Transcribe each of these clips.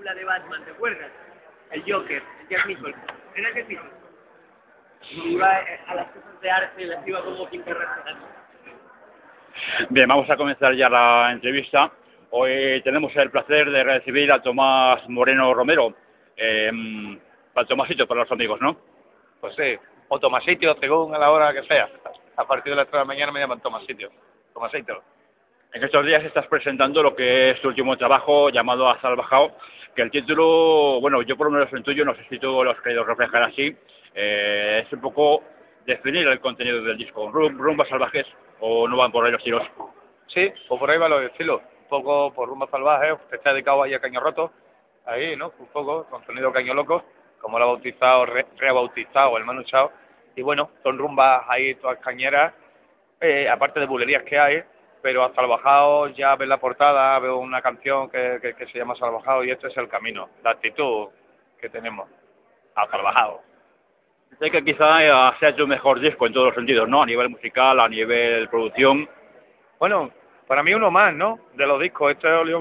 película de Batman, ¿te acuerdas? El Joker, el Jack Nicholson. ¿Era Jack Nicholson? Iba a las cosas de arte, las iba como pintarrastando. Bien, vamos a comenzar ya la entrevista. Hoy tenemos el placer de recibir a Tomás Moreno Romero, para Tomasito para los amigos, ¿no? Pues sí, o Tomasito, según a la hora que sea. A partir de las 3 de la mañana me llaman Tomasito. Tomasito. En estos días estás presentando lo que es tu último trabajo llamado A Salvajao, que el título, bueno, yo por lo menos el tuyo, no sé si tú lo has querido reflejar así, es un poco definir el contenido del disco, rumbas salvajes, o no van por ahí los tiros. Sí, o por ahí va los estilos. Un poco por rumba salvaje, que está dedicado ahí a Caño Roto. Ahí, ¿no? Un poco con sonido Caño Loco, como lo ha bautizado, rebautizado el Manu Chao. Y bueno, son rumbas ahí todas cañeras, aparte de bulerías que hay, pero a Salvajao ya ves la portada, veo una canción que se llama Salvajao y este es el camino, la actitud que tenemos. A Salvajao. Sé que quizá sea tu mejor disco en todos los sentidos, ¿no? A nivel musical, a nivel producción. Bueno, para mí uno más, ¿no? De los discos.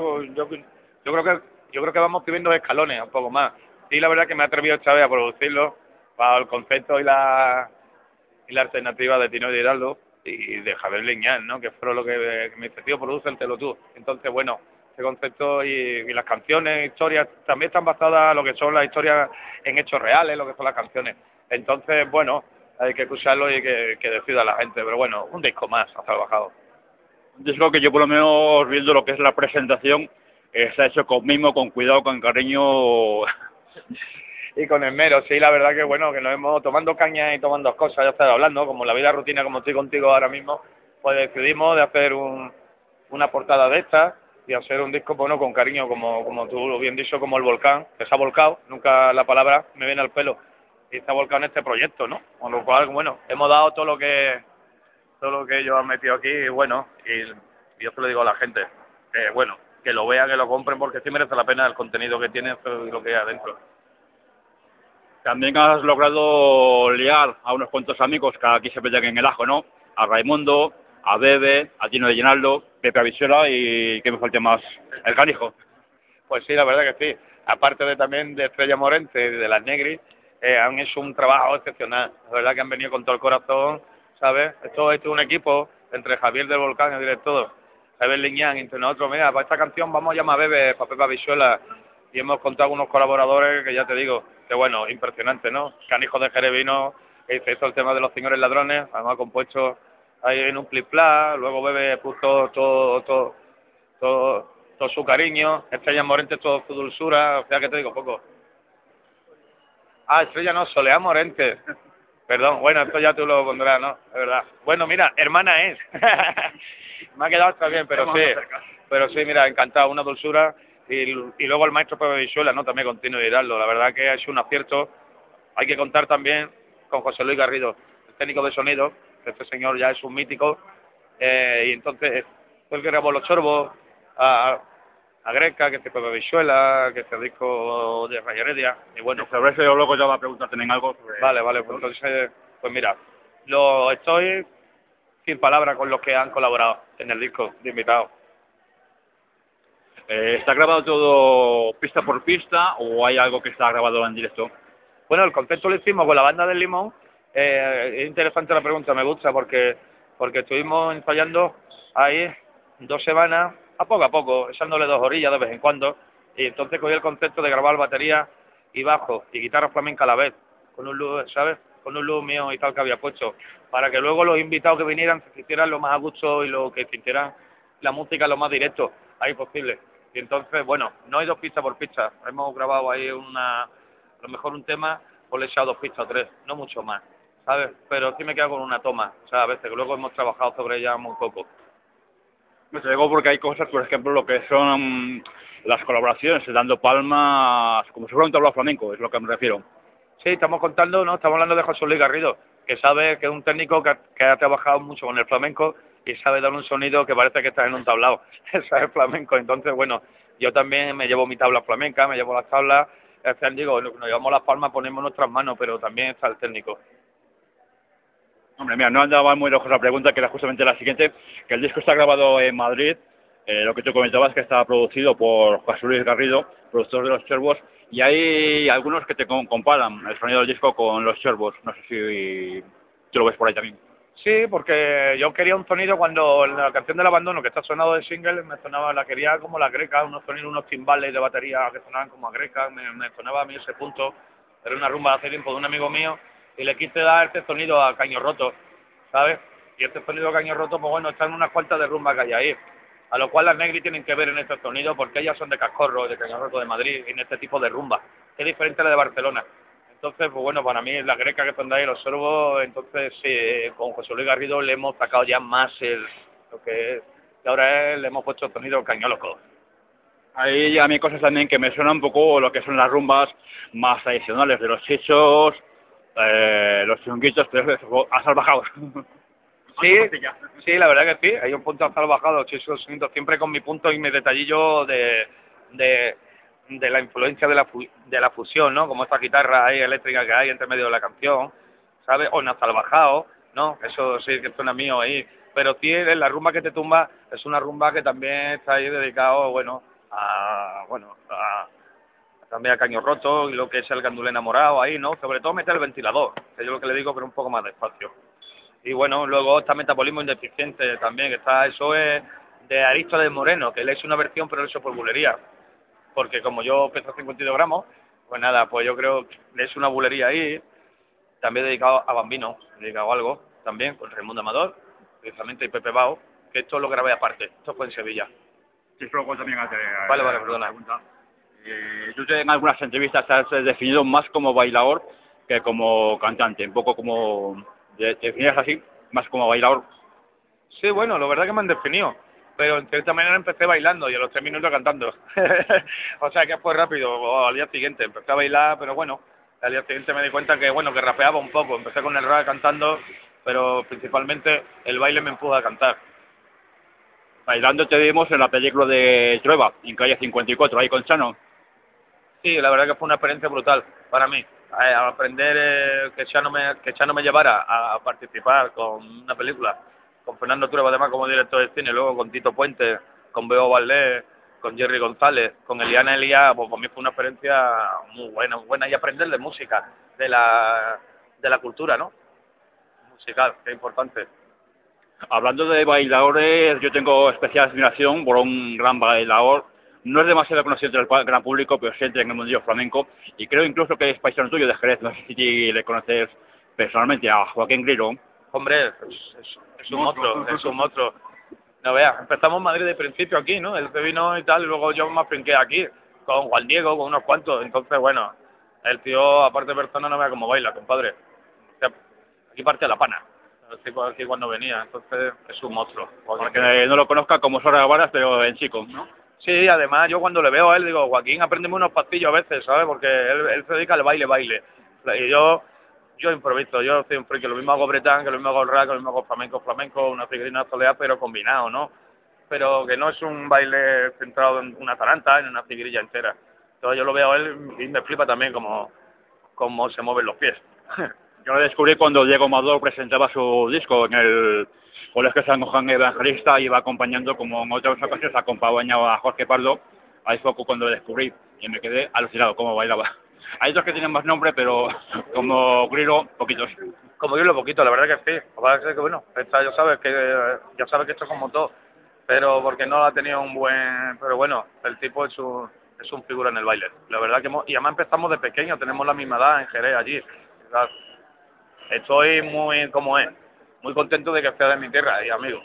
Yo creo que vamos subiendo escalones, un poco más. Sí, la verdad que me he atrevido esta vez a producirlo bajo el concepto y la alternativa de Tino de Hidalgo y de Javier Leñán, ¿no? Que fueron lo que me dice, tío, prodúcelo tú. Entonces, bueno, ese concepto y las canciones, historias, también están basadas en lo que son las historias en hechos reales, lo que son las canciones. Entonces, bueno, hay que escucharlo y que decida la gente. Pero bueno, un disco más ha trabajado. Un disco que yo por lo menos viendo lo que es la presentación, está hecho con mimo, con cuidado, con cariño. Y con esmero, sí, la verdad que bueno, que nos hemos tomando caña y tomando cosas, ya estaba hablando, como la vida rutina, como estoy contigo ahora mismo, pues decidimos de hacer una portada de estas y hacer un disco, bueno, con cariño, como tú lo bien dicho, como el volcán, que se ha volcado, nunca la palabra me viene al pelo, y se ha volcado en este proyecto, ¿no? Con lo cual, bueno, hemos dado todo lo que ellos han metido aquí, y bueno, y yo se lo digo a la gente, que bueno, que lo vean, que lo compren, porque sí merece la pena el contenido que tiene y lo que hay adentro. También has logrado liar a unos cuantos amigos que aquí se pelean en el ajo, ¿no? A Raimundo, a Bebe, a Tino de Llenaldo, Pepe Avisuela y que me falte más, el Canijo. Pues sí, la verdad que sí. Aparte de también de Estrella Morente y de las Negris, han hecho un trabajo excepcional. La verdad que han venido con todo el corazón, ¿sabes? Esto es un equipo entre Javier del Volcán, el director, Javier Liñán, entre nosotros. Mira, para esta canción vamos a llamar a Bebe, para Pepe Avisuela, y hemos contado con unos colaboradores que ya te digo, que bueno, impresionante, ¿no? Canijo de Jerevino, que hizo el tema de los señores ladrones, además compuesto ahí en un plip-plá, luego Bebe puso todo su cariño, Estrella Morente todo su dulzura, o sea que te digo poco. Ah, Estrella no, Soleá Morente. Perdón, bueno, esto ya tú lo pondrás, ¿no? Es verdad. Bueno, mira, hermana es. Me ha quedado hasta bien, pero sí, mira, encantado, una dulzura. Y luego el maestro Pepe Visuela, ¿no? También continúo de darlo. La verdad que es un acierto. Hay que contar también con José Luis Garrido, el técnico de sonido. Este señor ya es un mítico. Y entonces, fue el que grabó los chorbos, a Greca, que se Pepe Visuela, que se disco de Raya Heredia. Y bueno, Sobre eso yo luego ya va a preguntar también algo sobre... Vale, pues entonces, pues mira, lo estoy sin palabras con los que han colaborado en el disco de invitados. ¿Está grabado todo pista por pista o hay algo que está grabado en directo? Bueno, el concepto lo hicimos con la banda del Limón. Es interesante la pregunta, me gusta, porque estuvimos ensayando ahí 2 semanas, a poco, echándole 2 orillas de vez en cuando, y entonces cogí el concepto de grabar batería y bajo y guitarra flamenca a la vez, con un loop, ¿sabes? Con un loop mío y tal que había puesto, para que luego los invitados que vinieran se sintieran lo más a gusto y lo que sintieran la música lo más directo ahí posible. Y entonces, bueno, no hay 2 pistas por pista, hemos grabado ahí a lo mejor un tema, pues le he echado 2 pistas o 3, no mucho más, ¿sabes? Pero sí me quedo con una toma, o sea, a veces, que luego hemos trabajado sobre ella muy poco. Me digo porque hay cosas, por ejemplo, lo que son las colaboraciones, dando palmas, como si fuera un tablao flamenco, es lo que me refiero. Sí, estamos contando, ¿no? Estamos hablando de José Luis Garrido, que sabe que es un técnico que ha trabajado mucho con el flamenco y sabe dar un sonido que parece que está en un tablao, sabe flamenco. Entonces, bueno, yo también me llevo mi tabla flamenca, me llevo las tablas, digo, nos llevamos las palmas, ponemos nuestras manos, pero también está el técnico. Hombre, mira, no andaba muy lejos la pregunta, que era justamente la siguiente, que el disco está grabado en Madrid, lo que tú comentabas que estaba producido por José Luis Garrido, productor de los Cherbos, y hay algunos que te comparan el sonido del disco con los Cherbos. No sé si tú lo ves por ahí también. Sí, porque yo quería un sonido cuando la canción del abandono que está sonado de single me sonaba, la quería como la greca, unos sonidos, unos timbales de batería que sonaban como a greca, me sonaba a mí ese punto. Era una rumba hace tiempo de un amigo mío y le quise dar este sonido a Caño Roto, ¿sabes? Y este sonido a Caño Roto, pues bueno, están unas cuantas de rumba que hay ahí, a lo cual las Negri tienen que ver en este sonido porque ellas son de Cascorro, de Caño Roto de Madrid, y en este tipo de rumba, que es diferente a la de Barcelona. Entonces, pues bueno, para mí la greca que son de ahí, los sorbos, entonces sí, con José Luis Garrido le hemos sacado ya más lo que es, que ahora le hemos puesto el sonido cañóloco. Ahí a mí cosas también que me suenan un poco lo que son las rumbas más tradicionales de los chichos, los chunguitos, pero eso, a salvajados. Sí, sí, la verdad que sí, hay un punto salvajado, siempre con mi punto y mi detallillo de, de la influencia de la fusión, ¿no? Como esta guitarra ahí eléctrica que hay entre medio de la canción, ¿sabes? O salvajado, ¿no? Eso sí que suena mío ahí. Pero sí, la rumba que te tumba es una rumba que también está ahí dedicado, también a Caño Roto y lo que es el gandul enamorado ahí, ¿no? Sobre todo meter el ventilador, que yo lo que le digo, pero un poco más despacio. Y bueno, luego está Metabolismo Indeficiente también, que está, eso es de Aristóteles Moreno, que le hizo una versión, pero lo hizo por bulería. Porque como yo peso 52 gramos, pues nada, pues yo creo que le hizo una bulería ahí, también dedicado a Bambino, dedicado a algo, también, con Raimundo Amador, precisamente, y Pepe Bao, que esto lo grabé aparte, esto fue en Sevilla. Sí, luego también Vale, perdona. Tú en algunas entrevistas te has definido más como bailador que como cantante, un poco como, te definías así, más como bailador. Sí, bueno, la verdad que me han definido, pero en cierta manera empecé bailando y a los 3 minutos cantando. O sea que fue rápido, o al día siguiente empecé a bailar, pero bueno, al día siguiente me di cuenta que bueno, que rapeaba un poco, empecé con el rap cantando, pero principalmente el baile me empuja a cantar. Bailando te vimos en la película de Trueba, en calle 54, ahí con Chano. Sí, la verdad que fue una experiencia brutal para mí. Aprender que Chano me llevara a participar con una película, con Fernando Trueba además como director de cine, luego con Tito Puente, con Beo Valdés, con Jerry González, con Eliana Elías, pues para mí fue una experiencia muy buena y aprender de música, de la cultura, ¿no? Musical, que es importante. Hablando de bailadores, yo tengo especial admiración por un gran bailador. No es demasiado conocido entre el gran público, pero siente en el mundillo flamenco. Y creo incluso que es paisano tuyo de Jerez. No sé si le conoces personalmente a Joaquín Grilo. Hombre, es un monstruo, es un monstruo. No veas, empezamos en Madrid de principio aquí, ¿no? Él se vino y tal, y luego yo me afinqué aquí, con Juan Diego, con unos cuantos. Entonces, bueno, el tío, aparte de persona, no vea cómo baila, compadre. O sea, aquí parte la pana. El tipo aquí cuando venía, entonces es un monstruo. Para que no lo conozca como Sora Varas, pero en chico, ¿no? Sí, además yo cuando le veo a él digo, Joaquín, apréndeme unos pastillos a veces, ¿sabes? Porque él se dedica al baile. Y yo improviso, yo soy un friki, lo mismo hago bretán, que lo mismo hago rap, que lo mismo hago flamenco, una figurina soleá, pero combinado, ¿no? Pero que no es un baile centrado en una taranta, en una figurilla entera. Entonces yo lo veo a él y me flipa también como se mueven los pies. Yo lo descubrí cuando Diego Amador presentaba su disco en el Colegio San Juan Evangelista, iba acompañando, como en otras ocasiones, acompañaba a Jorge Pardo. Ahí fue cuando lo descubrí y me quedé alucinado cómo bailaba. Hay otros que tienen más nombre, pero como Grilo, poquitos. Como yo lo poquito, la verdad que sí. Lo que pasa es que bueno, ya sabes que esto es como todo, pero porque no ha tenido un buen, pero bueno, el tipo es un figura en el baile. La verdad que y además empezamos de pequeño, tenemos la misma edad en Jerez allí. O sea, estoy muy contento de que sea de mi tierra y amigo.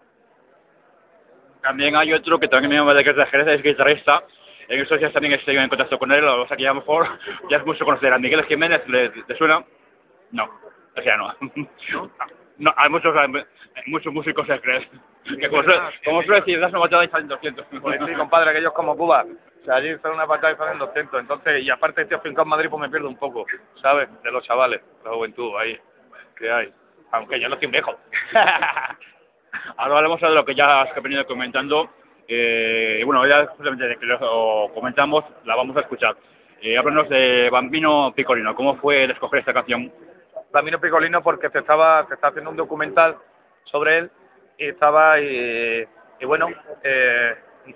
También hay otro que también me llama de que es de Jerez, es guitarrista. En estos días también estoy en contacto con él, o sea que ya a lo mejor ya es mucho conocer a Miguel Jiménez, ¿le suena? No, o sea, no. No, hay muchos músicos de Jerez. Que como suele decir, das una patada y salen 200. Pues sí, compadre, aquellos como Cuba. O sea, allí son una patada y salen 200. Entonces, y aparte estoy afincado en Madrid, pues me pierdo un poco, ¿sabes? De los chavales, la juventud ahí que hay. Aunque yo no estoy viejo. Ahora hablamos de lo que ya has venido comentando. Bueno, ya justamente de que lo comentamos, la vamos a escuchar. Háblanos de Bambino Piccolino. ¿Cómo fue el escoger esta canción? Bambino Piccolino porque se está haciendo un documental sobre él y bueno,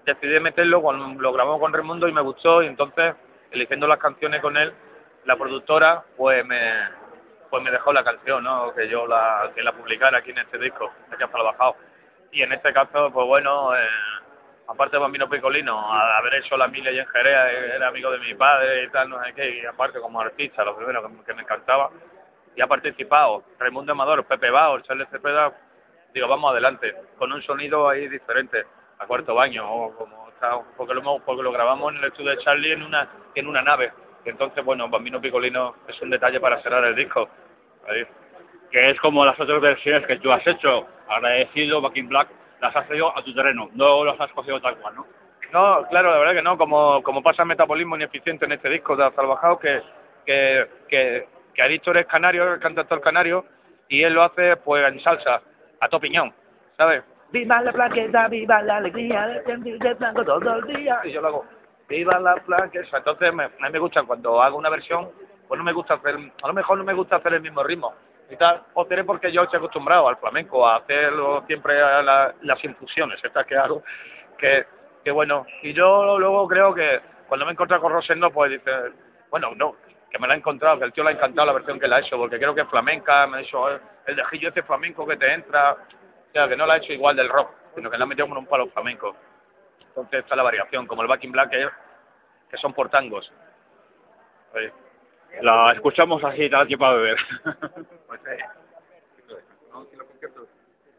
decidí meterlo, lo grabamos con Raimundo y me gustó, y entonces, eligiendo las canciones con él, la productora pues me dejó la canción, ¿no? Que la publicara aquí en este disco, aquí hasta lo bajado. Y en este caso, pues bueno, aparte de Bambino Picolino, haber hecho la milla y en Jerez, era amigo de mi padre y tal, no sé qué, y aparte como artista, lo primero que me encantaba, y ha participado Raimundo Amador, Pepe Bao, Charles Cepeda, digo, vamos adelante, con un sonido ahí diferente, a cuarto baño, o como está, porque lo grabamos en el estudio de Charlie en una nave. Y entonces, bueno, Bambino Picolino es un detalle para cerrar el disco. Ahí. Que es como las otras versiones que tú has hecho, agradecido, Back in Black, las has hecho a tu terreno, no las has cogido tal cual, ¿no? No, claro, la verdad que no, como pasa el metabolismo ineficiente en este disco de Salvajao, que Aristor es canario, el cantautor canario, y él lo hace pues en salsa, a todo piñón, ¿sabes? Viva la plaqueta, viva la alegría de sentir de blanco todo el día. Y yo lo hago, viva la plaqueta. Entonces a mí me gusta cuando hago una versión, pues no me gusta hacer, a lo mejor no me gusta hacer el mismo ritmo y tal, o seré porque yo estoy acostumbrado al flamenco, a hacerlo siempre a las infusiones estas que hago, que bueno, y yo luego creo que cuando me he encontrado con Rosendo, pues dice, bueno, no, que me la ha encontrado, que el tío le ha encantado la versión que le ha hecho, porque creo que es flamenca, me ha dicho, el dejillo este flamenco que te entra, o sea, que no la ha hecho igual del rock, sino que la ha metido con un palo flamenco. Entonces está la variación, como el Back in Black, que son por tangos. Oye, La escuchamos así, tal que para beber. pues, ¿no? Si lo concierto.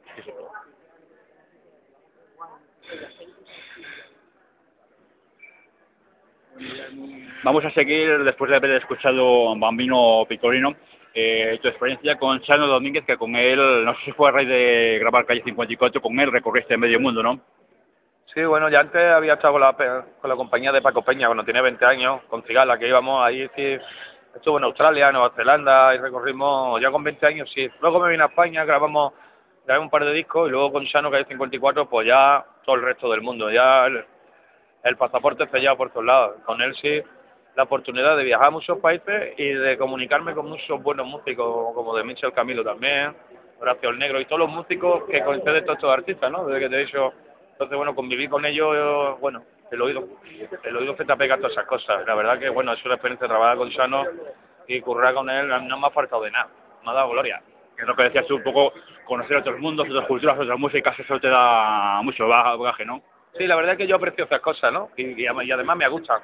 Vamos a seguir, después de haber escuchado Bambino Picolino, tu experiencia con Chano Domínguez, que con él, no sé si fue a raíz de grabar Calle 54, con él recorriste medio mundo, ¿no? Sí, bueno, ya antes había estado con la compañía de Paco Peña cuando tenía 20 años, con Cigala, que íbamos ahí, sí, estuve en Australia, Nueva Zelanda, y recorrimos ya con 20 años, sí. Luego me vine a España, grabé un par de discos, y luego con Chano, que hay 54, pues ya todo el resto del mundo, ya el pasaporte sellado por todos lados. Con él sí, la oportunidad de viajar a muchos países y de comunicarme con muchos buenos músicos, como de Michel Camilo también, Horacio el Negro, y todos los músicos que conceden todos estos artistas, ¿no? Desde que te he dicho. Entonces, bueno, conviví con ellos, bueno, el oído se te apega a todas esas cosas. La verdad que, bueno, es una experiencia trabajar con Chano y currar con él, no me ha faltado de nada, me ha dado gloria. Que es lo que decías tú, un poco conocer otros mundos, otras culturas, otras músicas, eso te da mucho bagaje, ¿no? Sí, la verdad es que yo aprecio esas cosas, ¿no? Y además me gustan.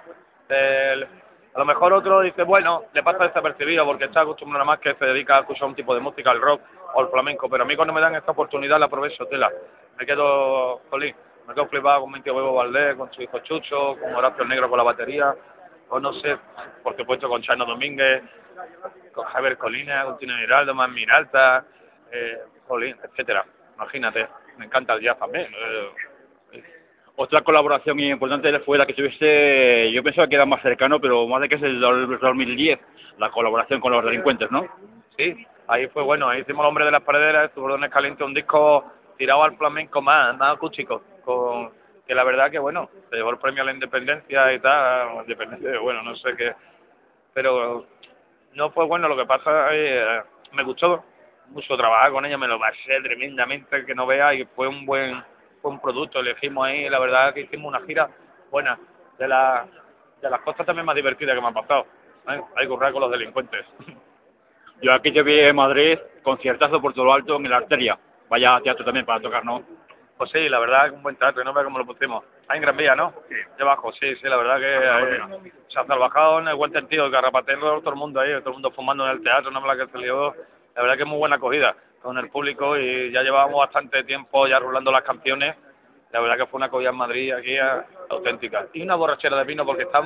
A lo mejor otro dice, bueno, le pasa desapercibido porque está acostumbrado nada más que se dedica a escuchar un tipo de música, el rock o el flamenco, pero a mí cuando me dan esta oportunidad la aprovecho, tela. Me quedo, jolín, me quedo flipado con mi tío Bebo Valdés, con su hijo Chucho, con Horacio el Negro con la batería, o no sé, por supuesto con Chano Domínguez, con Javier Colina, con Tino Giraldo, Man Miralta, jolín, etcétera. Imagínate, me encanta el jazz también. Otra colaboración importante fue la que tuviste, yo pensaba que era más cercano, pero más de que es el 2010, la colaboración con los delincuentes, ¿no? Sí, ahí fue bueno, ahí hicimos El Hombre de las Praderas, Tiburones Calientes, un disco tirado al flamenco más acústico, que la verdad que bueno, se llevó el premio a la independencia y tal, independencia, bueno, no sé qué, pero no fue bueno, lo que pasa me gustó mucho trabajar con ella, me lo pasé tremendamente, que no vea, y fue un buen producto, elegimos ahí, la verdad que hicimos una gira buena, de las cosas también más divertidas que me han pasado, hay que currar con los delincuentes. Yo aquí te vi en Madrid, conciertazo por todo lo alto en la Arteria. Vaya teatro también para tocar, ¿no? Pues sí, la verdad que un buen teatro, y no ve cómo lo pusimos. Ahí en Gran Vía, ¿no? Sí. Debajo, sí, la verdad que se ha trabajado en el buen sentido, el garrapatero, todo el mundo ahí, todo el mundo fumando en el teatro, no me la que se lió. La verdad que es muy buena acogida con el público y ya llevábamos bastante tiempo ya rulando las canciones. La verdad que fue una acogida en Madrid aquí auténtica. Y una borrachera de vino porque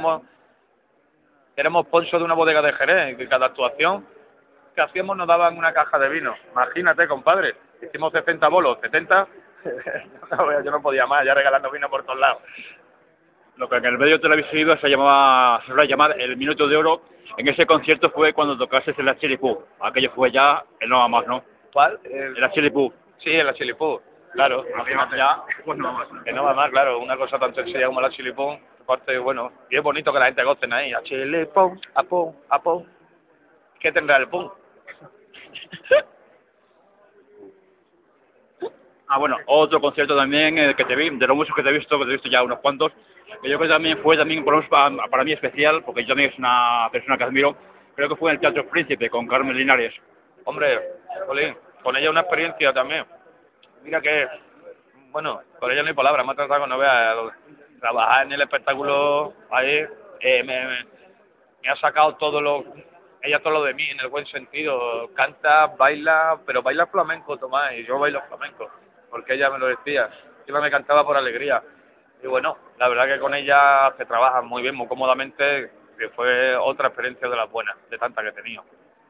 éramos sponsor de una bodega de Jerez, que cada actuación que hacíamos nos daban una caja de vino. Imagínate, compadre, hicimos 70 bolos, 70, yo no podía más, ya regalando vino por todos lados. Lo que en el medio televisivo se suele llamar el Minuto de Oro. En ese concierto fue cuando tocaste en la Chili Pú. Aquello fue ya el no va más, ¿no? ¿Cuál? En la Chili Pú. Sí, en la Chilipú, claro, imagínate. Ya, pues no va más. Que no va más, claro, una cosa tan sencilla como la Chilipú, aparte, bueno, y es bonito que la gente goce ahí, a Chilipú, a pum, a pum. ¿Qué tendrá el pum? Ah, bueno, otro concierto también que te vi, de los muchos que te he visto ya unos cuantos, que yo creo que también fue también por lo menos para mí especial, porque yo también es una persona que admiro, creo que fue en el Teatro Príncipe con Carmen Linares. Hombre, Jolín, con ella una experiencia también. Mira que, bueno, con ella no hay palabras, me ha tratado con no veas, trabajar en el espectáculo ahí, me ha sacado ella todo lo de mí, en el buen sentido, canta, baila, pero baila flamenco, Tomás, y yo bailo flamenco, porque ella me lo decía, siempre me cantaba por alegría. Y bueno, la verdad que con ella se trabaja muy bien, muy cómodamente, que fue otra experiencia de las buenas, de tantas que he tenido.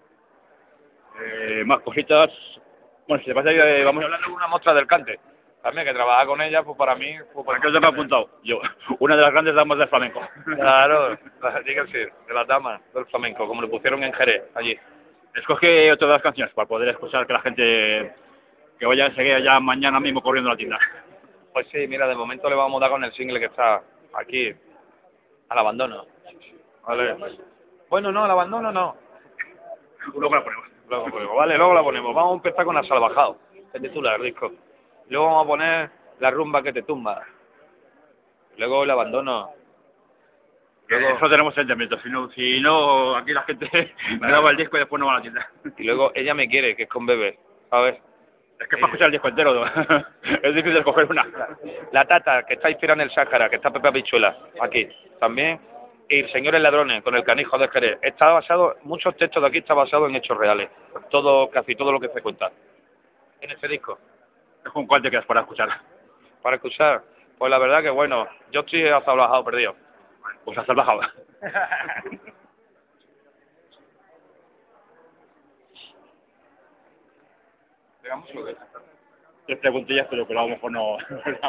Más cositas, bueno, si te pasa vamos Vamos hablando de una muestra del cante, también que trabajar con ella, pues para mí, pues ¿Para qué os me he apuntado? Yo, una de las grandes damas del flamenco. claro, dígase, de las damas del flamenco, como le pusieron en Jerez, allí. Escoge otra de las canciones para poder escuchar que la gente que vaya enseguida ya mañana mismo corriendo a la tienda. Pues sí, mira, de momento le vamos a dar con el single que está aquí, al abandono. Vale. Bueno, no, al abandono no. Luego la ponemos. Luego, vale, luego la ponemos. Vamos a empezar con la Salvajado, que titula el disco. Luego vamos a poner la rumba que te tumba. Luego el abandono. Luego, Eso tenemos sentimientos, si no aquí la gente graba el disco y después no va a la tienda. y luego ella me quiere, que es con Bebé. ¿Sabes? Es que para escuchar el disco entero es difícil escoger una. La Tata, que está inspirada en el Sáhara, que está Pepe Pichuela, aquí. También. Y Señores Ladrones, con el Canijo de Jerez. Está basado, muchos textos de aquí están basados en hechos reales. Todo, casi todo lo que se cuenta en este disco. ¿Con cuál te quedas para escuchar? Para escuchar, pues la verdad que bueno, yo estoy hasta bajado perdido. Pues hasta el bajado. Digamos lo que es. Tres preguntillas, pero que a lo mejor no.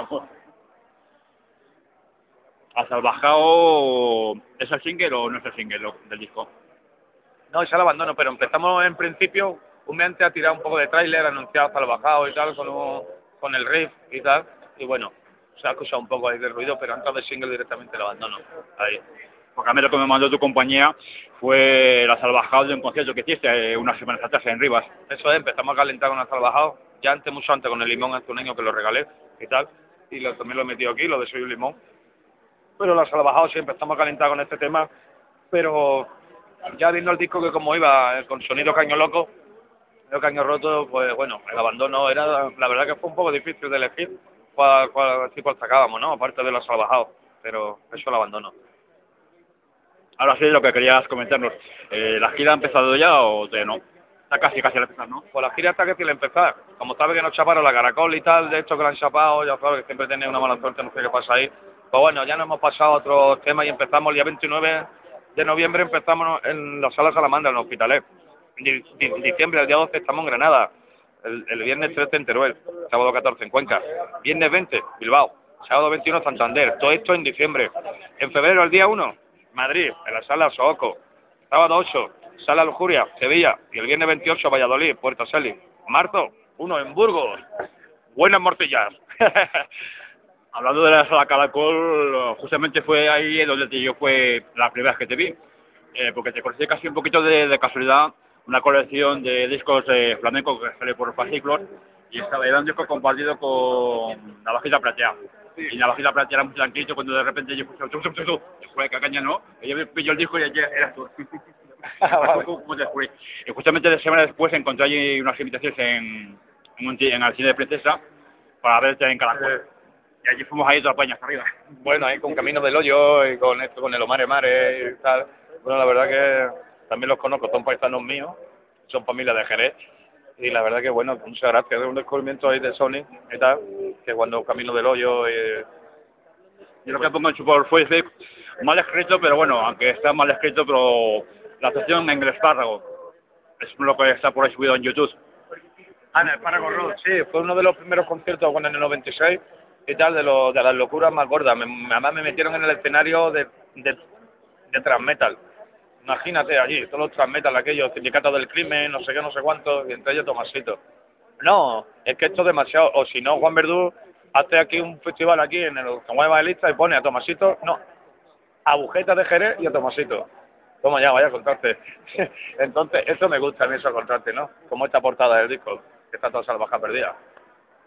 ¿Hasta el bajado es el single o no es el single del disco? No, ya lo abandono, pero empezamos en principio, un mes antes a tirar un poco de tráiler, anunciado hasta el bajado y tal, con el riff y tal, y bueno, se ha escuchado un poco ahí de ruido, pero antes del single directamente lo abandono. Ahí. Porque a mí lo que me mandó tu compañía fue la salvajada de un concierto que hiciste unas semanas atrás en Rivas. Eso es, empezamos a calentar con el salvajado, ya antes, mucho antes, con el limón hace un año que lo regalé y tal, y también lo he metido aquí, lo de Soy un Limón. Pero la salvajado sí empezamos a calentar con este tema, pero ya viendo el disco que como iba, con sonido caño loco, el caño roto, pues bueno, el abandono era, la verdad que fue un poco difícil de elegir cuál tipo sacábamos, ¿no? Aparte de los salvajados, pero eso el abandono. Ahora sí, lo que querías comentarnos. ¿La gira ha empezado ya o todavía no? Está casi al empezar, ¿no? Pues la gira está que tiene empezar. Como sabes que nos chaparon la caracol y tal, de esto que la han chapado, ya sabes que siempre tiene una mala suerte, no sé qué pasa ahí. Pues bueno, ya nos hemos pasado a otros temas y empezamos el día 29 de noviembre, empezamos en la sala Salamandra, en el Hospitalet. Diciembre, el día 12 estamos en Granada. El viernes 13 en Teruel, sábado 14 en Cuenca. Viernes 20, Bilbao. Sábado 21 Santander. Todo esto en diciembre. En febrero, el día 1, Madrid, en la sala Sohoco. Sábado 8, Sala Lujuria, Sevilla. Y el viernes 28, Valladolid, Puerto Salis. Marzo, 1 en Burgos. Buenas morcillas. Hablando de la sala Caracol, justamente fue ahí donde yo fue la primera vez que te vi. Porque te conocí casi un poquito de casualidad, una colección de discos flamencos que sale por fascículos y era un disco compartido con Navajita Platea. Y Navajita Platea era muy tranquilo cuando de repente yo fue Cacaña, ¿no? Y yo me pilló el disco y ya eras tú. Y justamente 2 semanas después encontré allí unas invitaciones en el cine de Princesa para verte en Caracol. Y allí fuimos ahí todas las pañas arriba. Bueno, ahí con Camino del Hoyo y con esto, con el Omar Mare y tal. Bueno, la verdad que también los conozco, son paisanos míos, son familia de Jerez. Y la verdad que bueno, muchas gracias. Es un descubrimiento ahí de Sony y tal, que cuando Camino del Hoyo Yo lo que pongo en su por Facebook, mal escrito, pero bueno, aunque está mal escrito, pero la sección en el espárrago es lo que está por ahí subido en YouTube. Ah, en el Espárrago Road, sí, fue uno de los primeros conciertos con en el 96 y tal, de las locuras más gordas. Además me metieron en el escenario de Transmetal. Imagínate allí, todos los Transmetal, aquellos sindicatos del crimen, no sé qué, no sé cuánto, y entre ellos Tomasito. No, es que esto es demasiado, o si no, Juan Verdú hace aquí un festival aquí en el Como Evangelista y pone a Tomasito, no, a Bujeta de Jerez y a Tomasito. Toma ya, vaya contraste. Entonces, eso me gusta a mí, esos contrastes, ¿no? Como esta portada del disco, que está toda salvaja perdida.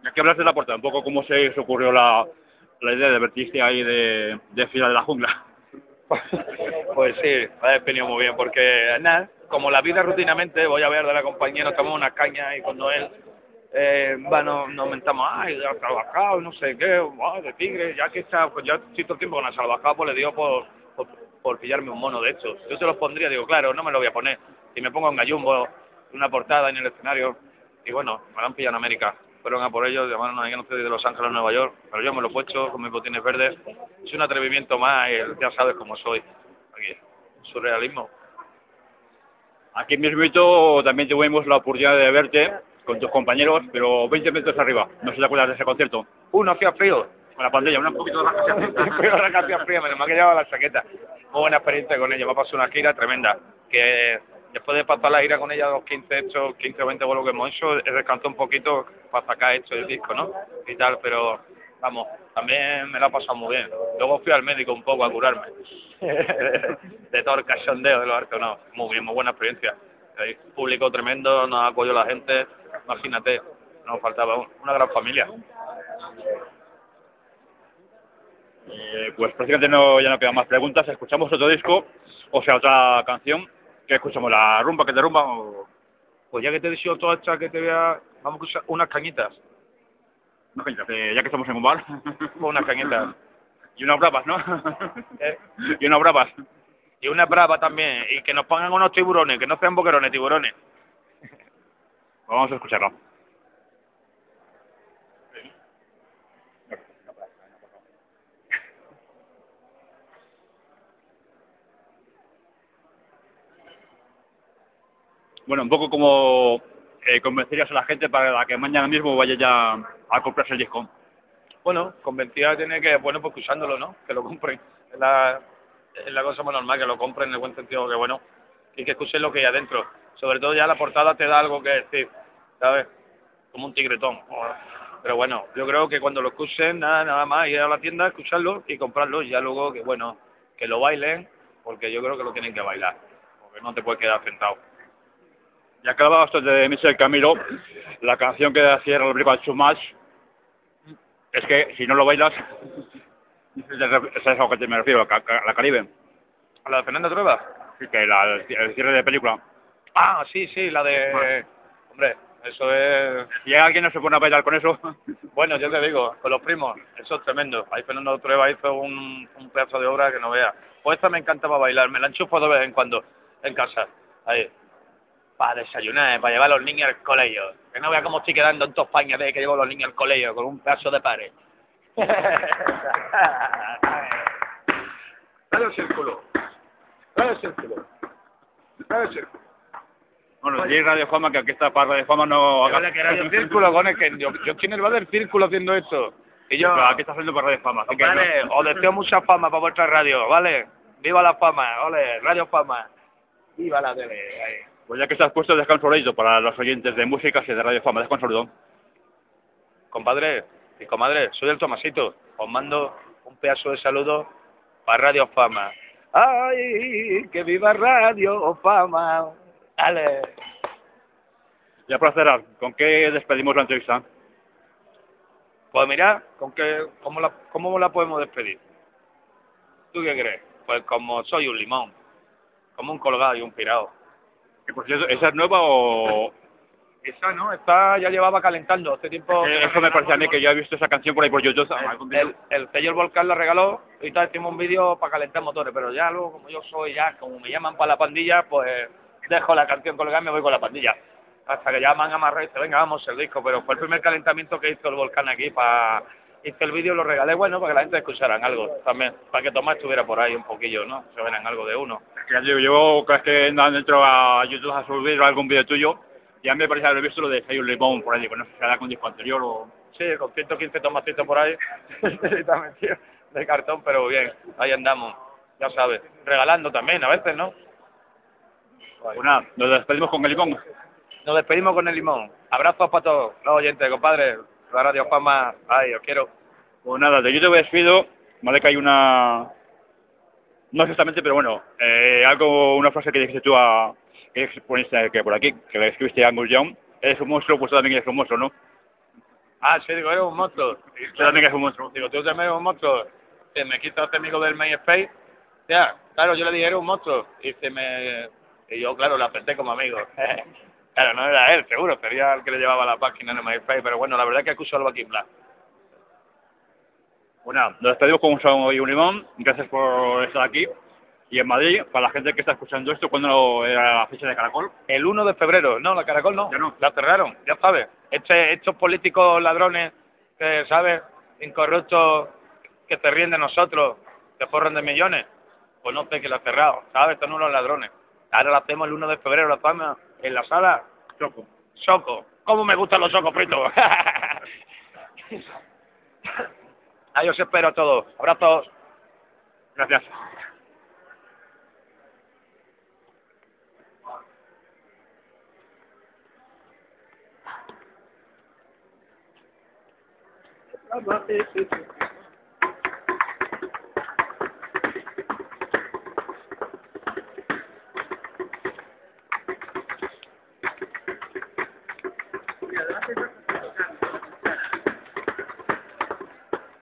Aquí hablas de la portada, un poco cómo se os ocurrió la idea de vertirse ahí de Fila de la Jungla. Pues sí, me ha definido muy bien, porque nada, como la vida rutinamente, voy a ver de la compañía, nos tomamos una caña y con Noel, nos mentamos, ay, ya has trabajado, no sé qué, de tigre, ya que está, pues ya estoy todo el tiempo con la salvajada, pues le dio por pillarme un mono de estos. Yo se los pondría, digo, claro, no me lo voy a poner. Y me pongo en gallumbo, una portada en el escenario, y bueno, me lo han pillado en América. Fueron a por ellos, llamaron a no sé, de Los Ángeles a Nueva York, pero yo me lo he puesto con mis botines verdes. Es un atrevimiento más, y ya sabes cómo soy. Aquí, surrealismo. Aquí mismito también tuvimos la oportunidad de verte con tus compañeros, pero 20 metros arriba. No sé si te acuerdas de ese concierto. No hacía frío. Con la pandilla, un poquito de Frío, la hacía frío, me ha llevado la chaqueta. Muy buena experiencia con ella, me ha pasado una gira tremenda. Que después de pasar la gira con ella, los 15 o 20 vuelos que hemos hecho, he descansado un poquito para sacar esto del disco, ¿no? Y tal, pero vamos, también me la ha pasado muy bien. Luego fui al médico un poco a curarme. De todo el cachondeo de los artes, no. Muy bien, muy buena experiencia. Hay público tremendo, nos apoyó la gente, imagínate, nos faltaba una gran familia. Pues prácticamente ya no quedan más preguntas. ¿Escuchamos otro disco? O sea, otra canción. ¿Qué escuchamos? ¿La rumba que te rumba? O... Pues ya que te he dicho toda esta que te vea, vamos a escuchar unas cañitas. Ya que estamos en un bar. Unas cañitas. Y unas bravas, ¿no? Y unas bravas. Y una brava también. Y que nos pongan unos tiburones, que no sean boquerones, tiburones. Vamos a escucharlo. Bueno, un poco como convencerías a la gente para que mañana mismo vaya ya a comprarse el disco. Bueno, convencida tiene que, bueno, pues escuchándolo, ¿no? Que lo compren. Es la cosa más normal, que lo compren en el buen sentido, que bueno, y que escuchen lo que hay adentro. Sobre todo ya la portada te da algo que decir, ¿sabes? Como un tigretón. Pero bueno, yo creo que cuando lo escuchen, nada más ir a la tienda, escucharlo y comprarlo, y ya luego que bueno, que lo bailen, porque yo creo que lo tienen que bailar, porque no te puedes quedar sentado. Ya que hablabas de Michel Camilo, la canción que cierra el película Too Much, es que si no lo bailas, es a eso que me refiero, la Caribe. ¿A la de Fernando Trueba? Sí, que el cierre de película. Ah, sí, la de... Hombre, eso es... Si alguien no se pone a bailar con eso... Bueno, yo te digo, con los primos, eso es tremendo. Ahí Fernando Trueba hizo un pedazo de obra que no vea. Pues esta me encanta para bailar, me la enchufo de vez en cuando en casa. Ahí. Para desayunar, para llevar a los niños al colegio. Que no vea cómo estoy quedando en toda España de que llevo a los niños al colegio con un pedazo de pared. Dale el círculo. Dale el círculo. Dale el círculo. Bueno, y Radio Fama, que aquí está para Radio Fama no... Vale, que Radio Círculo, con el que yo estoy en el bar del círculo haciendo esto. Y yo... Pero aquí está haciendo para Radio Fama. Así que vale, os deseo mucha fama para vuestra radio, ¿vale? ¡Viva la fama! ¡Ole! Radio Fama. ¡Viva la tele! Ahí. Pues ya que estás puesto, deja un saludito para los oyentes de música y de Radio Fama. Deja un saludo. Compadre y comadre, soy el Tomasito. Os mando un pedazo de saludo para Radio Fama. ¡Ay, que viva Radio Fama! ¡Ale! Ya para cerrar, ¿con qué despedimos la entrevista? Pues mira, ¿cómo la podemos despedir? ¿Tú qué crees? Pues como soy un limón, como un colgado y un pirado. Que por cierto, ¿esa es nueva o...? Esa no, esta ya llevaba calentando hace tiempo. Eso me parece a mí que yo he visto esa canción por ahí por YouTube. El sello El Volcán la regaló, y ahorita hicimos un vídeo para calentar motores, pero ya luego, como yo soy ya, como me llaman para la pandilla, pues dejo la canción colgada y me voy con la pandilla. Hasta que llaman a Marra y dicen, venga, vamos el disco, pero fue el primer calentamiento que hizo El Volcán aquí, hice el vídeo, lo regalé, bueno, para que la gente escucharan algo también, para que Tomás estuviera por ahí un poquillo, ¿no? Se verán algo de uno. Ya digo, yo cada vez que entro a YouTube a subir algún vídeo tuyo, ya me parece haber visto lo de Hay un limón por ahí, que no sé si será con disco anterior o... Sí, con 115 tomacitos por ahí, de cartón, pero bien, ahí andamos, ya sabes, regalando también a veces, ¿no? Pues nada, nos despedimos con el limón. Nos despedimos con el limón. Abrazos para todos los oyentes, compadre. La Radio Fama, ay, os quiero. Pues nada, de YouTube me despido, vale que hay una... No exactamente, pero bueno, una frase que dijiste tú que poniste que por aquí, que le escribiste a Angus Young, eres un monstruo, pues tú también eres un monstruo, ¿no? Ah, sí, digo, eres un monstruo. Y Usted también es un monstruo. digo, tú también eres un monstruo. Se me quita este amigo del MySpace. Ya, claro, yo le dije, eres un monstruo. Y yo, claro, le acepté como amigo. Claro, no era él, seguro, sería el que le llevaba la página en el MySpace, pero bueno, la verdad es que acuso al Joaquín Blas. Bueno, nos despedimos con un saludo y un limón. Gracias por estar aquí. Y en Madrid, para la gente que está escuchando esto, ¿cuándo era la fecha de Caracol? El 1 de febrero, no, la Caracol no, Ya no. la cerraron, ya sabes. Estos políticos ladrones, que, ¿sabes? Incorruptos, que se ríen de nosotros, que forran de millones, pues no sé que la han cerrado, ¿sabes? Son unos ladrones. Ahora la hacemos el 1 de febrero, la hacemos en la sala Choco. Soco. ¿Cómo me gustan los socos fritos? Ahí os espero a todos. Abrazos. Gracias. Mira, adelante,